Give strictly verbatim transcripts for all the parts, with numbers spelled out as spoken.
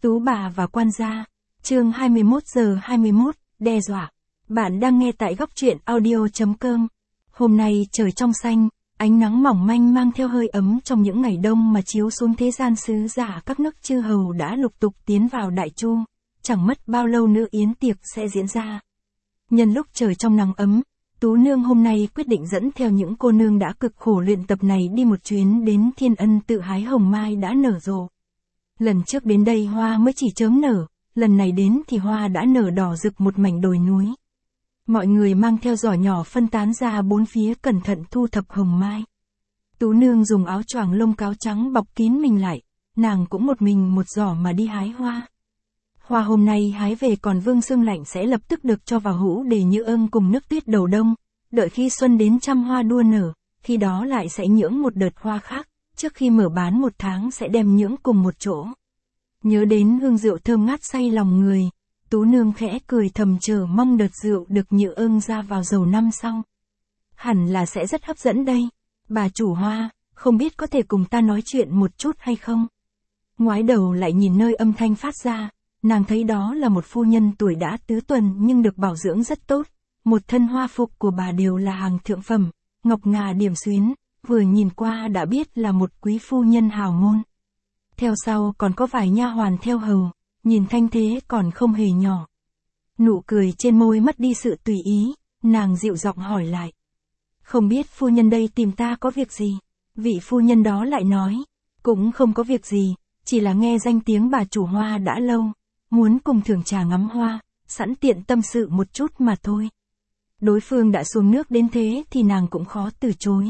Tú bà và quan gia. Chương hai mươi mốt giờ hai mươi mốt, đe dọa. Bạn đang nghe tại góc truyện audio chấm com. Hôm nay trời trong xanh, ánh nắng mỏng manh mang theo hơi ấm trong những ngày đông mà chiếu xuống thế gian sứ giả các nước chư hầu đã lục tục tiến vào đại chu. Chẳng mất bao lâu nữa yến tiệc sẽ diễn ra. Nhân lúc trời trong nắng ấm, Tú Nương hôm nay quyết định dẫn theo những cô nương đã cực khổ luyện tập này đi một chuyến đến Thiên Ân tự hái hồng mai đã nở rộ. Lần trước đến đây hoa mới chỉ chớm nở, lần này đến thì hoa đã nở đỏ rực một mảnh đồi núi. Mọi người mang theo giỏ nhỏ phân tán ra bốn phía cẩn thận thu thập hồng mai. Tú Nương dùng áo choàng lông cáo trắng bọc kín mình lại, nàng cũng một mình một giỏ mà đi hái hoa. Hoa hôm nay hái về còn vương sương lạnh sẽ lập tức được cho vào hũ để như ưng cùng nước tuyết đầu đông, đợi khi xuân đến trăm hoa đua nở, khi đó lại sẽ nhưỡng một đợt hoa khác, trước khi mở bán một tháng sẽ đem nhưỡng cùng một chỗ. Nhớ đến hương rượu thơm ngát say lòng người, Tú Nương khẽ cười thầm chờ mong đợt rượu được như ưng ra vào dầu năm sau. Hẳn là sẽ rất hấp dẫn đây. Bà chủ hoa, không biết có thể cùng ta nói chuyện một chút hay không? Ngoái đầu lại nhìn nơi âm thanh phát ra, nàng thấy đó là một phu nhân tuổi đã tứ tuần nhưng được bảo dưỡng rất tốt. Một thân hoa phục của bà đều là hàng thượng phẩm, ngọc ngà điểm xuyến, vừa nhìn qua đã biết là một quý phu nhân hào môn. Theo sau còn có vài nha hoàn theo hầu, nhìn thanh thế còn không hề nhỏ. Nụ cười trên môi mất đi sự tùy ý, nàng dịu giọng hỏi lại. Không biết phu nhân đây tìm ta có việc gì? Vị phu nhân đó lại nói, cũng không có việc gì, chỉ là nghe danh tiếng bà chủ hoa đã lâu, muốn cùng thưởng trà ngắm hoa, sẵn tiện tâm sự một chút mà thôi. Đối phương đã xuống nước đến thế thì nàng cũng khó từ chối.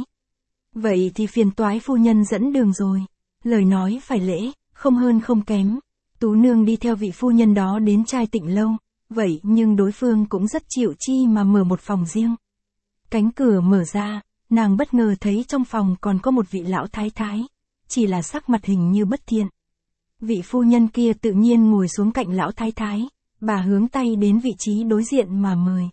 Vậy thì phiền toái phu nhân dẫn đường rồi. Lời nói phải lễ, không hơn không kém. Tú Nương đi theo vị phu nhân đó đến trai Tịnh lâu, vậy nhưng đối phương cũng rất chịu chi mà mở một phòng riêng. Cánh cửa mở ra, nàng bất ngờ thấy trong phòng còn có một vị lão thái thái, chỉ là sắc mặt hình như bất thiện. Vị phu nhân kia tự nhiên ngồi xuống cạnh lão thái thái, bà hướng tay đến vị trí đối diện mà mời.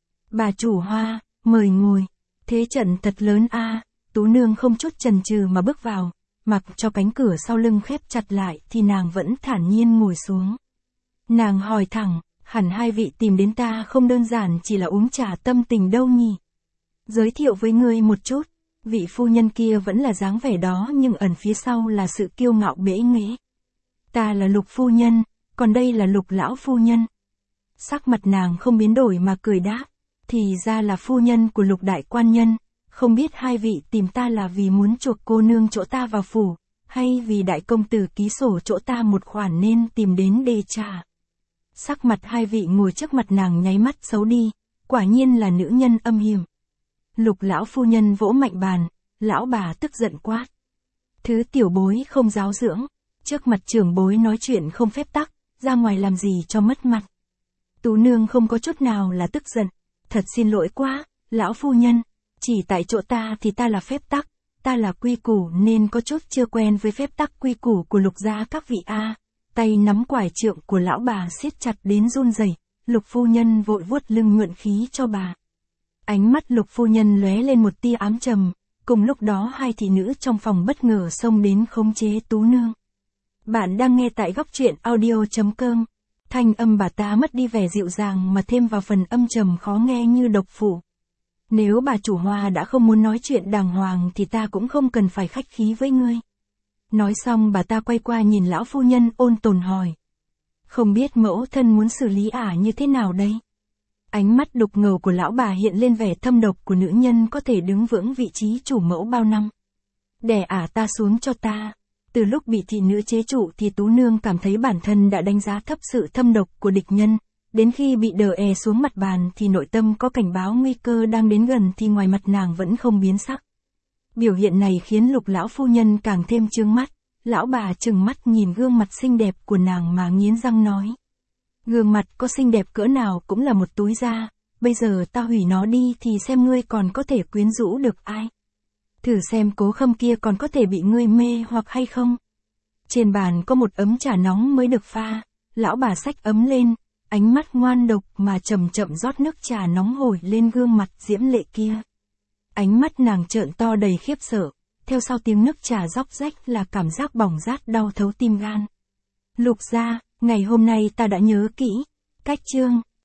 Bà chủ hoa, mời ngồi. Thế trận thật lớn a. À. Tú Nương không chút chần chừ mà bước vào, mặc cho cánh cửa sau lưng khép chặt lại thì nàng vẫn thản nhiên ngồi xuống. Nàng hỏi thẳng, hẳn hai vị tìm đến ta không đơn giản chỉ là uống trà tâm tình đâu nhỉ? Giới thiệu với ngươi một chút, vị phu nhân kia vẫn là dáng vẻ đó nhưng ẩn phía sau là sự kiêu ngạo bẽ nghễ. Ta là Lục phu nhân, còn đây là Lục lão phu nhân. Sắc mặt nàng không biến đổi mà cười đáp, thì ra là phu nhân của Lục đại quan nhân. Không biết hai vị tìm ta là vì muốn chuộc cô nương chỗ ta vào phủ, hay vì đại công tử ký sổ chỗ ta một khoản nên tìm đến đề trà. Sắc mặt hai vị ngồi trước mặt nàng nháy mắt xấu đi, quả nhiên là nữ nhân âm hiểm. Lục lão phu nhân vỗ mạnh bàn, lão bà tức giận quát. Thứ tiểu bối không giáo dưỡng, trước mặt trưởng bối nói chuyện không phép tắc, ra ngoài làm gì cho mất mặt. Tú Nương không có chút nào là tức giận, thật xin lỗi quá, lão phu nhân. Chỉ tại chỗ ta thì ta là phép tắc, ta là quy củ nên có chút chưa quen với phép tắc quy củ của Lục gia các vị a. Tay nắm quải trượng của lão bà siết chặt đến run rẩy, Lục phu nhân vội vuốt lưng mượn khí cho bà. Ánh mắt Lục phu nhân lóe lên một tia ám trầm, cùng lúc đó hai thị nữ trong phòng bất ngờ xông đến khống chế Tú Nương. Bạn đang nghe tại góc truyện audio chấm com. Thanh âm bà ta mất đi vẻ dịu dàng mà thêm vào phần âm trầm khó nghe như độc phủ. Nếu bà chủ hoa đã không muốn nói chuyện đàng hoàng thì ta cũng không cần phải khách khí với ngươi. Nói xong bà ta quay qua nhìn lão phu nhân ôn tồn hỏi. Không biết mẫu thân muốn xử lý ả như thế nào đây? Ánh mắt đục ngầu của lão bà hiện lên vẻ thâm độc của nữ nhân có thể đứng vững vị trí chủ mẫu bao năm. Đè ả ta xuống cho ta. Từ lúc bị thị nữ chế trụ thì Tú Nương cảm thấy bản thân đã đánh giá thấp sự thâm độc của địch nhân. Đến khi bị đờ è xuống mặt bàn thì nội tâm có cảnh báo nguy cơ đang đến gần thì ngoài mặt nàng vẫn không biến sắc. Biểu hiện này khiến Lục lão phu nhân càng thêm chướng mắt, lão bà trừng mắt nhìn gương mặt xinh đẹp của nàng mà nghiến răng nói. Gương mặt có xinh đẹp cỡ nào cũng là một túi da, bây giờ ta hủy nó đi thì xem ngươi còn có thể quyến rũ được ai. Thử xem Cố Khâm kia còn có thể bị ngươi mê hoặc hay không. Trên bàn có một ấm trà nóng mới được pha, lão bà xách ấm lên. Ánh mắt ngoan độc mà chậm chậm rót nước trà nóng hổi lên gương mặt diễm lệ kia. Ánh mắt nàng trợn to đầy khiếp sợ, theo sau tiếng nước trà róc rách là cảm giác bỏng rát đau thấu tim gan. Lục gia, Ngày hôm nay ta đã nhớ kỹ. Cách chương